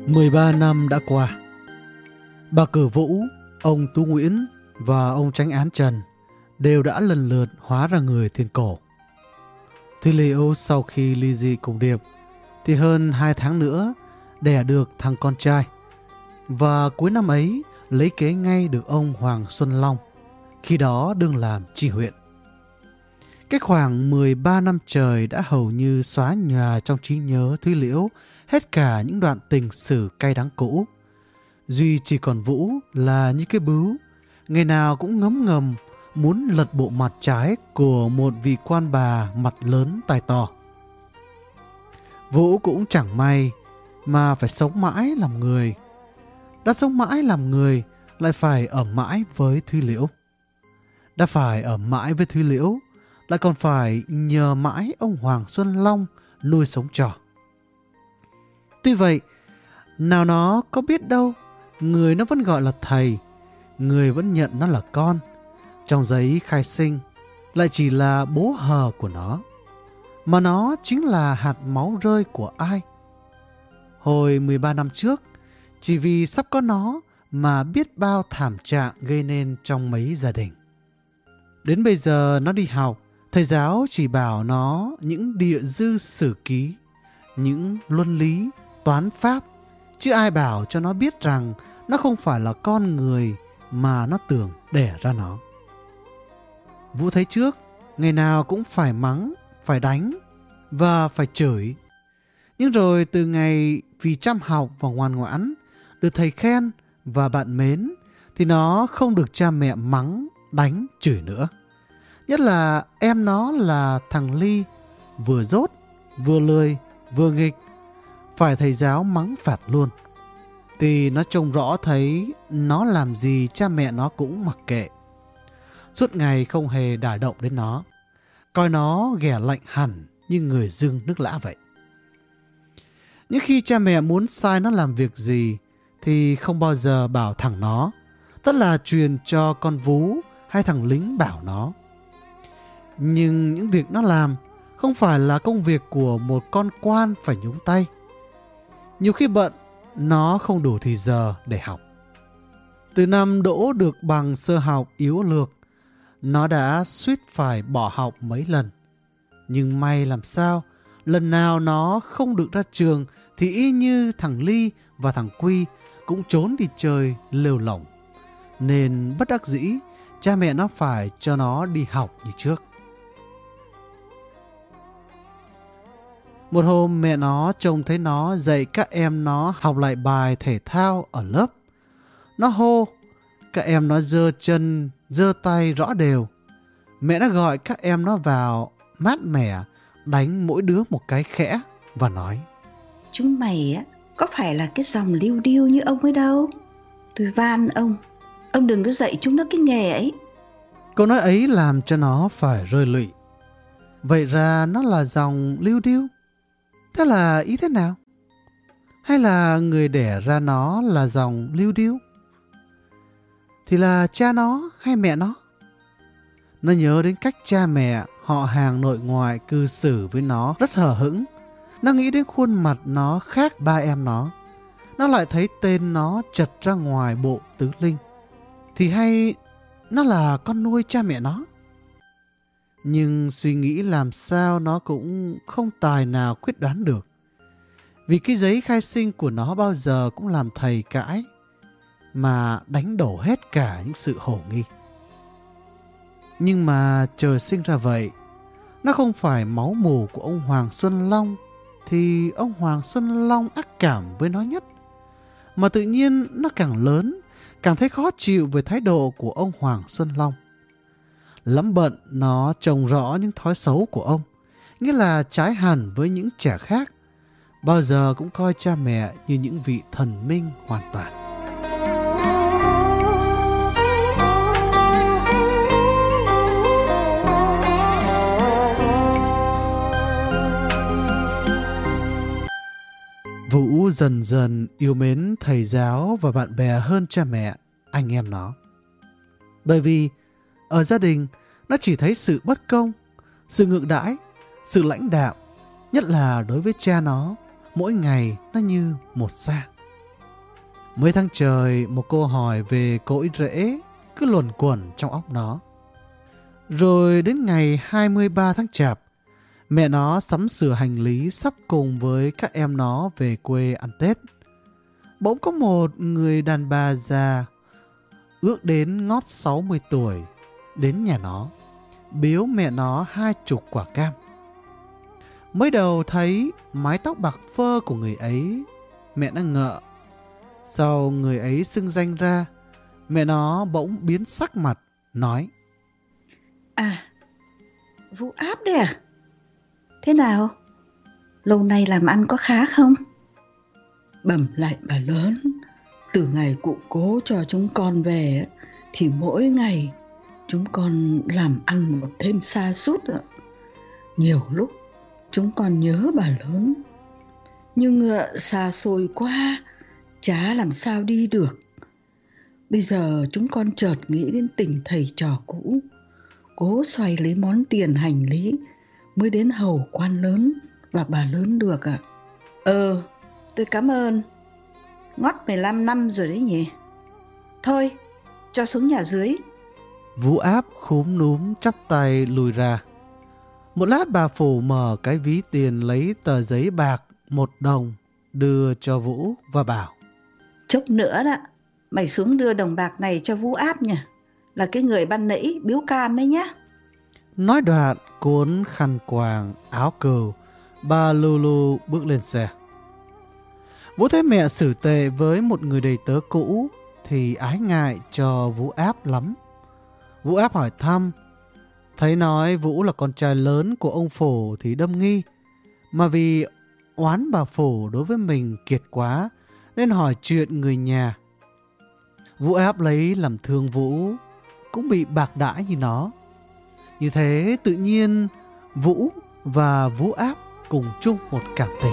13 năm đã qua. Bà Cử Vũ, ông Tú Nguyễn và ông Chánh Án Trần đều đã lần lượt hóa ra người thiên cổ. Thúy Liễu sau khi ly dị cùng Điệp thì hơn 2 tháng nữa đẻ được thằng con trai, và cuối năm ấy lấy kế ngay được ông Hoàng Xuân Long, khi đó đương làm tri huyện. Cách khoảng 13 năm trời đã hầu như xóa nhòa trong trí nhớ Thúy Liễu hết cả những đoạn tình sử cay đắng cũ. Duy chỉ còn Vũ là như cái bướu, ngày nào cũng ngấm ngầm muốn lật bộ mặt trái của một vị quan bà mặt lớn tai to. Vũ cũng chẳng may mà phải sống mãi làm người. Đã sống mãi làm người lại phải ở mãi với Thúy Liễu. Đã phải ở mãi với Thúy Liễu lại còn phải nhờ mãi ông Hoàng Xuân Long nuôi sống trò. Tuy vậy, nào nó có biết đâu, người nó vẫn gọi là thầy, người vẫn nhận nó là con. Trong giấy khai sinh lại chỉ là bố hờ của nó, mà nó chính là hạt máu rơi của ai. Hồi 13 năm trước, chỉ vì sắp có nó mà biết bao thảm trạng gây nên trong mấy gia đình. Đến bây giờ nó đi học, thầy giáo chỉ bảo nó những địa dư sử ký, những luân lý, toán pháp, chứ ai bảo cho nó biết rằng nó không phải là con người mà nó tưởng đẻ ra nó. Vũ thấy trước, ngày nào cũng phải mắng, phải đánh và phải chửi. Nhưng rồi từ ngày vì chăm học và ngoan ngoãn, được thầy khen và bạn mến, thì nó không được cha mẹ mắng, đánh, chửi nữa. Nhất là em nó là thằng Ly, vừa dốt, vừa lười, vừa nghịch, phải thầy giáo mắng phạt luôn. Thì nó trông rõ thấy nó làm gì cha mẹ nó cũng mặc kệ. Suốt ngày không hề đả động đến nó, coi nó ghẻ lạnh hẳn như người dưng nước lã vậy. Những khi cha mẹ muốn sai nó làm việc gì thì không bao giờ bảo thẳng nó, tất là truyền cho con Vú hay thằng lính bảo nó. Nhưng những việc nó làm không phải là công việc của một con quan phải nhúng tay. Nhiều khi bận, nó không đủ thì giờ để học. Từ năm đỗ được bằng sơ học yếu lược, nó đã suýt phải bỏ học mấy lần. Nhưng may làm sao, lần nào nó không được ra trường thì y như thằng Ly và thằng Quy cũng trốn đi chơi lêu lỏng. Nên bất đắc dĩ, cha mẹ nó phải cho nó đi học như trước. Một hôm mẹ nó trông thấy nó dạy các em nó học lại bài thể thao ở lớp. Nó hô, các em nó giơ chân, giơ tay rõ đều. Mẹ nó gọi các em nó vào mát mẻ, đánh mỗi đứa một cái khẽ và nói: Chúng mày á, có phải là cái dòng liêu điêu như ông ấy đâu. Tôi van ông đừng có dạy chúng nó cái nghề ấy. Câu nói ấy làm cho nó phải rơi lụy. Vậy ra nó là dòng liêu điêu? Thế là ý thế nào? Hay là người đẻ ra nó là dòng liêu điêu? Thì là cha nó hay mẹ nó? Nó nhớ đến cách cha mẹ, họ hàng nội ngoại cư xử với nó rất hờ hững. Nó nghĩ đến khuôn mặt nó khác ba em nó. Nó lại thấy tên nó chật ra ngoài bộ tứ linh. Thì hay nó là con nuôi cha mẹ nó? Nhưng suy nghĩ làm sao nó cũng không tài nào quyết đoán được. Vì cái giấy khai sinh của nó bao giờ cũng làm thầy cãi, mà đánh đổ hết cả những sự hổ nghi. Nhưng mà trời sinh ra vậy, nó không phải máu mủ của ông Hoàng Xuân Long, thì ông Hoàng Xuân Long ác cảm với nó nhất. Mà tự nhiên nó càng lớn, càng thấy khó chịu về thái độ của ông Hoàng Xuân Long. Lắm bận nó trông rõ những thói xấu của ông, nghĩa là trái hẳn với những trẻ khác, bao giờ cũng coi cha mẹ như những vị thần minh hoàn toàn. Vũ dần dần yêu mến thầy giáo và bạn bè hơn cha mẹ, anh em nó. Bởi vì ở gia đình nó chỉ thấy sự bất công, sự ngược đãi, sự lãnh đạo, nhất là đối với cha nó, mỗi ngày nó như một xa. Mấy tháng trời, một câu hỏi về cội rễ cứ luẩn quẩn trong óc nó. Rồi đến ngày 23 tháng Chạp, mẹ nó sắm sửa hành lý sắp cùng với các em nó về quê ăn Tết. Bỗng có một người đàn bà già, ước đến ngót 60 tuổi, đến nhà nó, biếu mẹ nó 20 quả cam. Mới đầu thấy mái tóc bạc phơ của người ấy, mẹ nó ngợ. Sau người ấy xưng danh ra, mẹ nó bỗng biến sắc mặt, nói: À, Vũ Áp đấy à? Thế nào? Lâu nay làm ăn có khá không? Bẩm lại bà lớn, từ ngày cụ cố cho chúng con về thì mỗi ngày chúng con làm ăn một thêm sa sút ạ. Nhiều lúc chúng con nhớ bà lớn, nhưng xa xôi quá, chả làm sao đi được. Bây giờ chúng con chợt nghĩ đến tình thầy trò cũ, cố xoay lấy món tiền hành lý mới đến hầu quan lớn và bà lớn được ạ. Tôi cảm ơn. Ngót 15 năm rồi đấy nhỉ. Thôi, cho xuống nhà dưới. Vũ Áp khúm núm chắp tay lùi ra. Một lát bà Phủ mở cái ví tiền lấy tờ giấy bạc 1 đồng đưa cho Vũ và bảo: Chốc nữa đó, mày xuống đưa đồng bạc này cho Vũ Áp nha. Là cái người ban nãy biếu cam đấy nhá. Nói đoạn cuốn khăn quàng, áo cừu, bà lù lù bước lên xe. Vũ thấy mẹ xử tệ với một người đầy tớ cũ thì ái ngại cho Vũ Áp lắm. Vũ Áp hỏi thăm, thấy nói Vũ là con trai lớn của ông Phủ thì đâm nghi, mà vì oán bà Phủ đối với mình kiệt quá nên hỏi chuyện người nhà. Vũ Áp lấy làm thương Vũ, cũng bị bạc đãi như nó. Như thế tự nhiên Vũ và Vũ Áp cùng chung một cảm tình.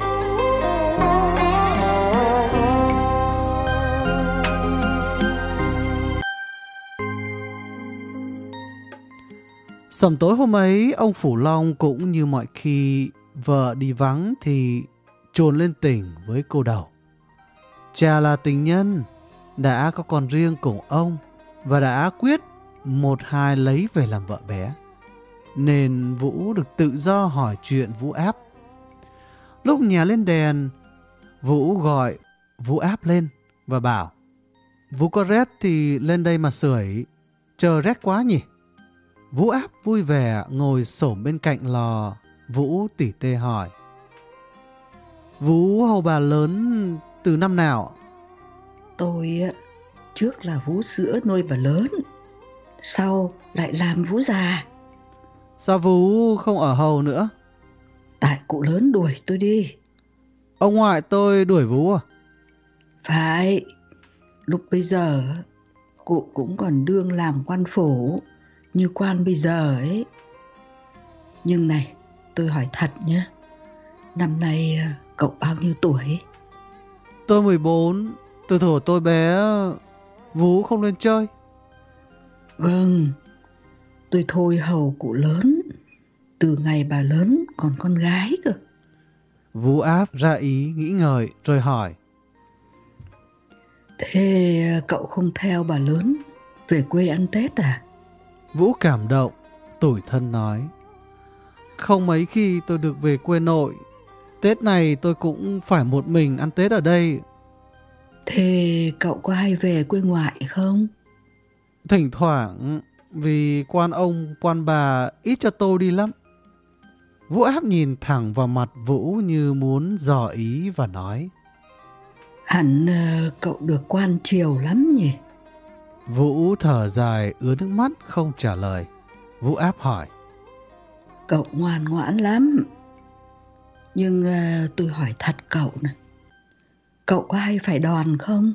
Sầm tối hôm ấy, ông Phủ Long cũng như mọi khi vợ đi vắng thì trồn lên tỉnh với cô Đầu. Cha là tình nhân, đã có con riêng cùng ông và đã quyết 1-2 lấy về làm vợ bé, nên Vũ được tự do hỏi chuyện Vũ Áp. Lúc nhà lên đèn, Vũ gọi Vũ Áp lên và bảo: Vũ có rét thì lên đây mà sưởi, chờ rét quá nhỉ. Vũ Áp vui vẻ ngồi xổm bên cạnh lò. Vũ tỉ tê hỏi: Vũ hầu bà lớn từ năm nào? Tôi trước là vú sữa nuôi bà lớn, sau lại làm vú già. Sao Vũ không ở hầu nữa? Tại cụ lớn đuổi tôi đi. Ông ngoại tôi đuổi Vũ à? Phải, lúc bây giờ cụ cũng còn đương làm quan phủ như quan bây giờ ấy. Nhưng này, tôi hỏi thật nhé, năm nay cậu bao nhiêu tuổi? Tôi 14, từ thuở tôi bé Vũ không lên chơi. Vâng, tôi thôi hầu cụ lớn từ ngày bà lớn còn con gái cơ. Vũ Áp ra ý nghĩ ngợi rồi hỏi: Thế cậu không theo bà lớn về quê ăn Tết à? Vũ cảm động, tủi thân nói: Không mấy khi tôi được về quê nội. Tết này tôi cũng phải một mình ăn Tết ở đây. Thế cậu có hay về quê ngoại không? Thỉnh thoảng, vì quan ông, quan bà ít cho tôi đi lắm. Vũ Áp nhìn thẳng vào mặt Vũ như muốn dò ý và nói: Hẳn cậu được quan triều lắm nhỉ? Vũ thở dài ứa nước mắt không trả lời. Vũ Áp hỏi: Cậu ngoan ngoãn lắm. Nhưng tôi hỏi thật cậu này, cậu có hay phải đòn không?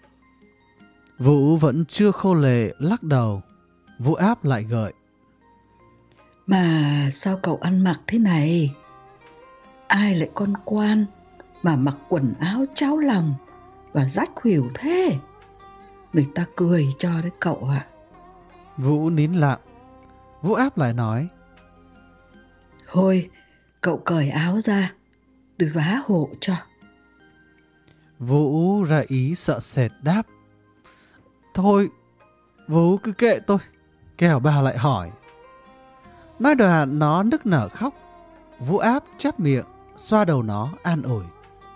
Vũ vẫn chưa khô lệ lắc đầu. Vũ Áp lại gợi: Mà sao cậu ăn mặc thế này? Ai lại con quan mà mặc quần áo cháo lòng và rách khuỷu thế? Người ta cười cho đấy cậu ạ. Vũ nín lặng. Vũ Áp lại nói: Thôi, cậu cởi áo ra, tôi vá hộ cho. Vũ ra ý sợ sệt đáp. Thôi, Vũ cứ kệ tôi, kẻo bà lại hỏi. Nói đoạn nó nức nở khóc. Vũ áp chép miệng, xoa đầu nó an ủi.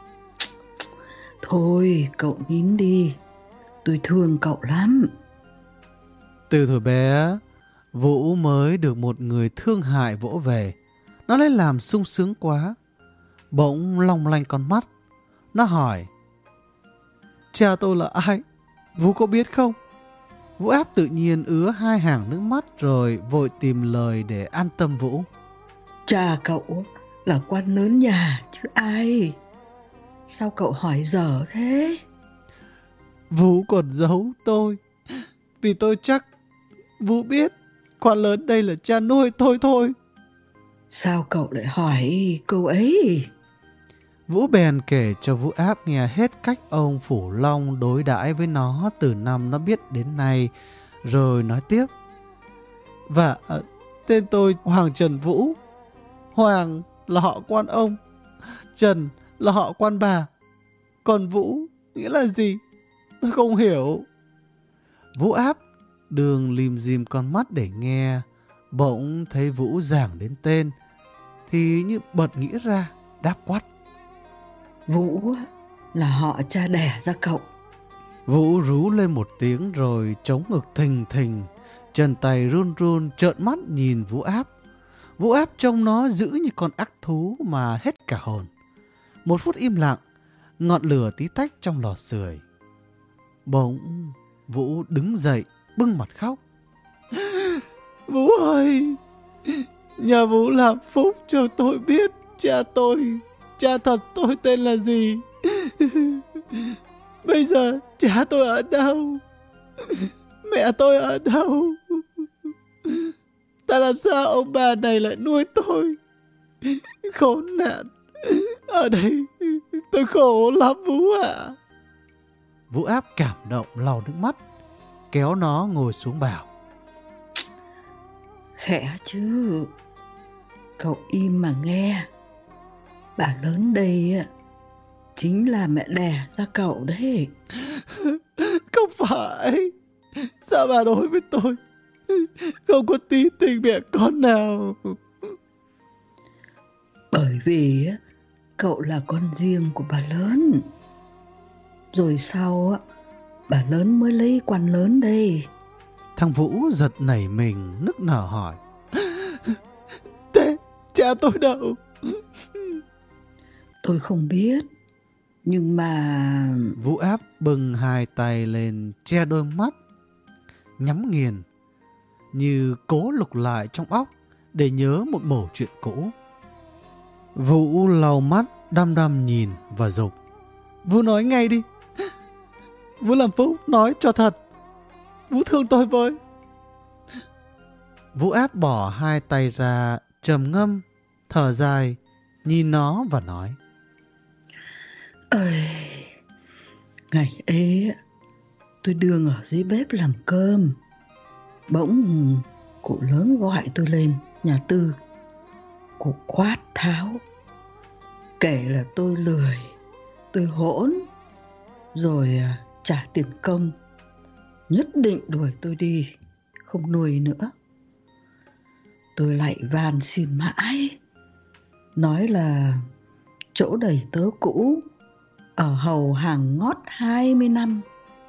Thôi, cậu nín đi, tôi thương cậu lắm. Từ thuở bé, Vũ mới được một người thương hại vỗ về. Nó lấy làm sung sướng quá. Bỗng long lanh con mắt. Nó hỏi. Cha tôi là ai? Vũ có biết không? Vũ áp tự nhiên ứa 2 hàng nước mắt rồi vội tìm lời để an tâm Vũ. Cha cậu là quan lớn nhà chứ ai. Sao cậu hỏi dở thế? Vũ còn giấu tôi. Vì tôi chắc Vũ biết quan lớn đây là cha nuôi tôi thôi. Sao cậu lại hỏi câu ấy? Vũ bèn kể cho Vũ áp nghe hết cách ông Phủ Long đối đãi với nó từ năm nó biết đến nay, rồi nói tiếp. Và tên tôi Hoàng Trần Vũ. Hoàng là họ quan ông, Trần là họ quan bà. Còn Vũ nghĩa là gì? Tôi không hiểu. Vũ áp đường lim dim con mắt để nghe, bỗng thấy Vũ giảng đến tên, thì như bật nghĩ ra, đáp quát. Vũ là họ cha đẻ ra cậu. Vũ rú lên một tiếng rồi chống ngực thình thình, chân tay run run trợn mắt nhìn Vũ áp. Vũ áp trông nó dữ như con ác thú mà hết cả hồn. 1 phút im lặng, ngọn lửa tí tách trong lò sưởi. Bỗng Vũ đứng dậy bưng mặt khóc. Vũ ơi, nhờ Vũ làm phúc cho tôi biết cha thật tôi tên là gì. Bây giờ cha tôi ở đâu? Mẹ tôi ở đâu? Tại làm sao ông bà này lại nuôi tôi? Khốn nạn, ở đây tôi khổ lắm Vũ ạ. Vũ áp cảm động lau nước mắt, kéo nó ngồi xuống bảo. Khẽ chứ, cậu im mà nghe. Bà lớn đây chính là mẹ đẻ ra cậu đấy. Không phải. Sao bà đối với tôi không có tí tình mẹ con nào? Bởi vì cậu là con riêng của bà lớn. Rồi sau bà lớn mới lấy quan lớn đây. Thằng Vũ giật nảy mình nức nở hỏi. Thế cha tôi đâu? Tôi không biết. Nhưng mà... Vũ áp bưng 2 tay lên che đôi mắt, nhắm nghiền, như cố lục lại trong óc để nhớ một mẩu chuyện cũ. Vũ lau mắt đăm đăm nhìn và dục. Vũ nói ngay đi. Vũ làm phúc nói cho thật. Vũ thương tôi với. Vũ áp bỏ 2 tay ra, trầm ngâm, thở dài, nhìn nó và nói. Ơi, ngày ấy tôi đương ở dưới bếp làm cơm. Bỗng cụ lớn gọi tôi lên nhà Tư. Cụ quát tháo, kể là tôi lười, tôi hỗn, rồi trả tiền công, nhất định đuổi tôi đi, không nuôi nữa. Tôi lại van xin mãi, nói là chỗ đầy tớ cũ ở hầu hàng ngót 20 năm.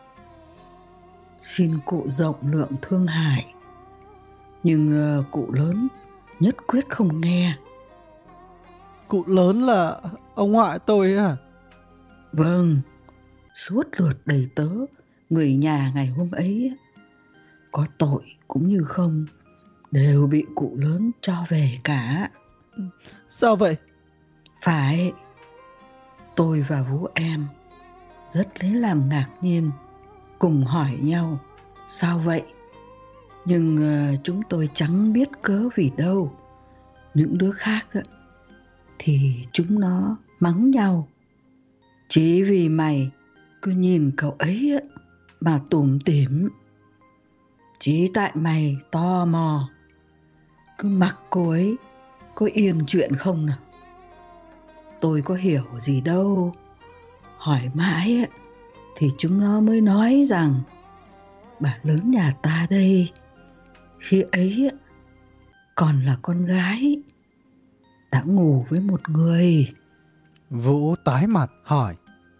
Xin cụ rộng lượng thương hại, nhưng cụ lớn nhất quyết không nghe. Cụ lớn là ông ngoại tôi à? Vâng, suốt lượt đầy tớ người nhà ngày hôm ấy, có tội cũng như không, đều bị cụ lớn cho về cả. Sao vậy? Phải. Tôi và Vũ em rất lấy làm ngạc nhiên, cùng hỏi nhau sao vậy. Nhưng chúng tôi chẳng biết cớ vì đâu. Những đứa khác thì chúng nó mắng nhau. Chỉ vì mày cứ nhìn cậu ấy mà tủm tỉm. Chỉ tại mày tò mò, cứ mặc cô ấy có yên chuyện không nào. Tôi có hiểu gì đâu. hỏi mãi thì chúng nó mới nói rằng bà lớn nhà ta đây khi ấy còn là con gái, đã ngủ với một người. Vũ tái mặt hỏi.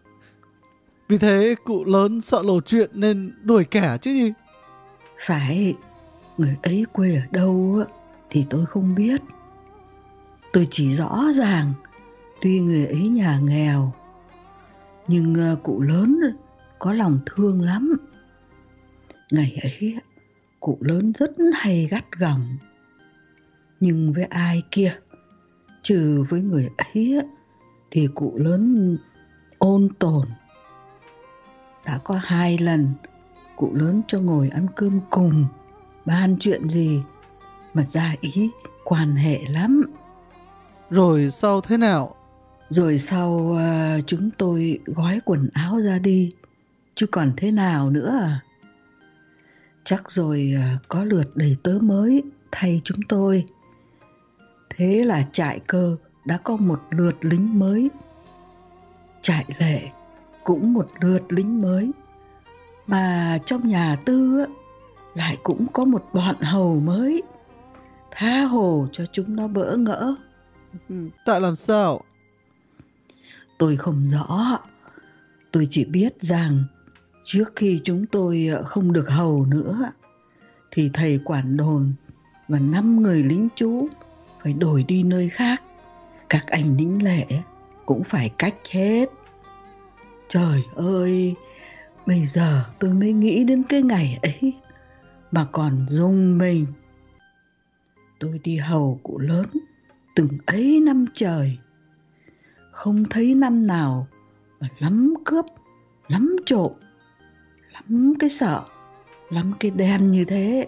Vì thế cụ lớn sợ lộ chuyện nên đuổi kẻ chứ gì? Phải, người ấy quê ở đâu thì tôi không biết. Tôi chỉ rõ ràng tuy người ấy nhà nghèo, nhưng cụ lớn có lòng thương lắm. Ngày ấy cụ lớn rất hay gắt gỏng, nhưng với ai kia, trừ với người ấy thì cụ lớn ôn tồn. Đã có 2 lần cụ lớn cho ngồi ăn cơm cùng, bàn chuyện gì mà ra ý quan hệ lắm. Rồi sau thế nào? Rồi sau chúng tôi gói quần áo ra đi, chứ còn thế nào nữa à? Chắc rồi có lượt đầy tớ mới thay chúng tôi. Thế là trại cơ đã có một lượt lính mới. Trại lệ cũng một lượt lính mới. Mà trong nhà Tư lại cũng có một bọn hầu mới. Tha hồ cho chúng nó bỡ ngỡ. Tại làm sao? Tôi không rõ. Tôi chỉ biết rằng trước khi chúng tôi không được hầu nữa thì thầy quản đồn và 5 người lính trú phải đổi đi nơi khác. Các anh lính lệ cũng phải cách hết. Trời ơi, bây giờ tôi mới nghĩ đến cái ngày ấy mà còn rùng mình. Tôi đi hầu cụ lớn từng ấy năm trời, không thấy năm nào mà lắm cướp, lắm trộm, lắm cái sợ, lắm cái đen như thế.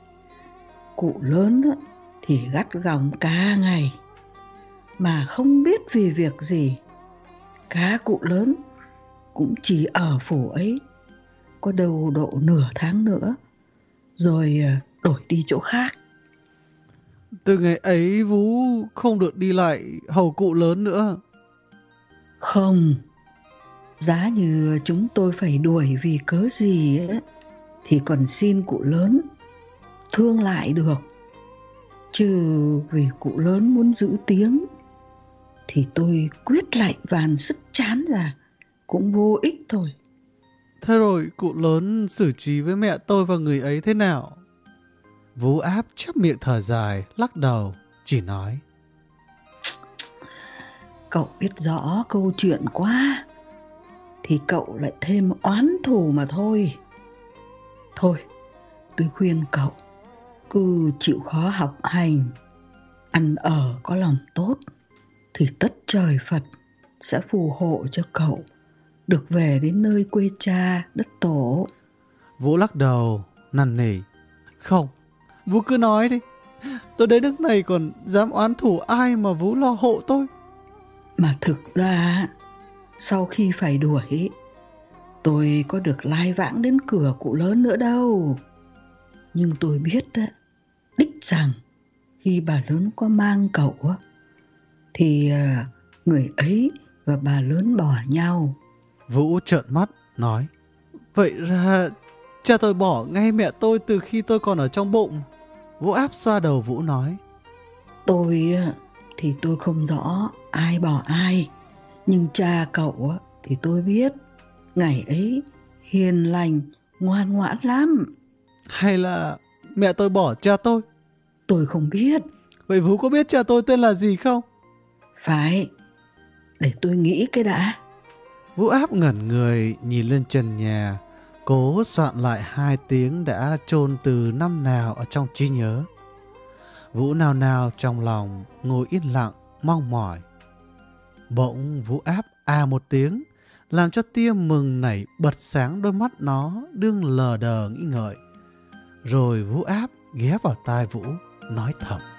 Cụ lớn thì gắt gỏng cả ngày, mà không biết vì việc gì. Cá cụ lớn cũng chỉ ở phủ ấy có đâu độ nửa tháng nữa, rồi đổi đi chỗ khác. Từ ngày ấy Vũ không được đi lại hầu cụ lớn nữa. Không, giá như chúng tôi phải đuổi vì cớ gì ấy, thì còn xin cụ lớn thương lại được. Chứ vì cụ lớn muốn giữ tiếng thì tôi quyết lạnh vàn sức chán ra cũng vô ích thôi. Thế rồi cụ lớn xử trí với mẹ tôi và người ấy thế nào? Vũ Áp chép miệng thở dài, lắc đầu, chỉ nói. Cậu biết rõ câu chuyện quá thì cậu lại thêm oán thù mà thôi. Thôi, tôi khuyên cậu cứ chịu khó học hành, ăn ở có lòng tốt thì tất trời Phật sẽ phù hộ cho cậu được về đến nơi quê cha đất tổ. Vũ lắc đầu, năn nỉ. Không, Vũ cứ nói đi. Tôi đến nước này còn dám oán thù ai mà Vũ lo hộ tôi. Mà thực ra sau khi phải đuổi, tôi có được lai vãng đến cửa cụ lớn nữa đâu. Nhưng tôi biết đích rằng khi bà lớn có mang cậu thì người ấy và bà lớn bỏ nhau. Vũ trợn mắt nói. Vậy ra cha tôi bỏ ngay mẹ tôi từ khi tôi còn ở trong bụng. Vũ Áp xoa đầu Vũ nói. Tôi thì tôi không rõ ai bỏ ai, nhưng cha cậu thì tôi biết. Ngày ấy hiền lành, ngoan ngoãn lắm. Hay là mẹ tôi bỏ cha tôi? Tôi không biết. Vậy Vũ có biết cha tôi tên là gì không? Phải, để tôi nghĩ cái đã. Vũ Áp ngẩn người nhìn lên trần nhà, cố soạn lại 2 tiếng đã chôn từ năm nào ở trong trí nhớ. Vũ nào nào trong lòng ngồi yên lặng mong mỏi. Bỗng Vũ Áp một tiếng, làm cho tia mừng nảy bật sáng đôi mắt nó đương lờ đờ nghĩ ngợi. Rồi Vũ Áp ghé vào tai Vũ nói thầm.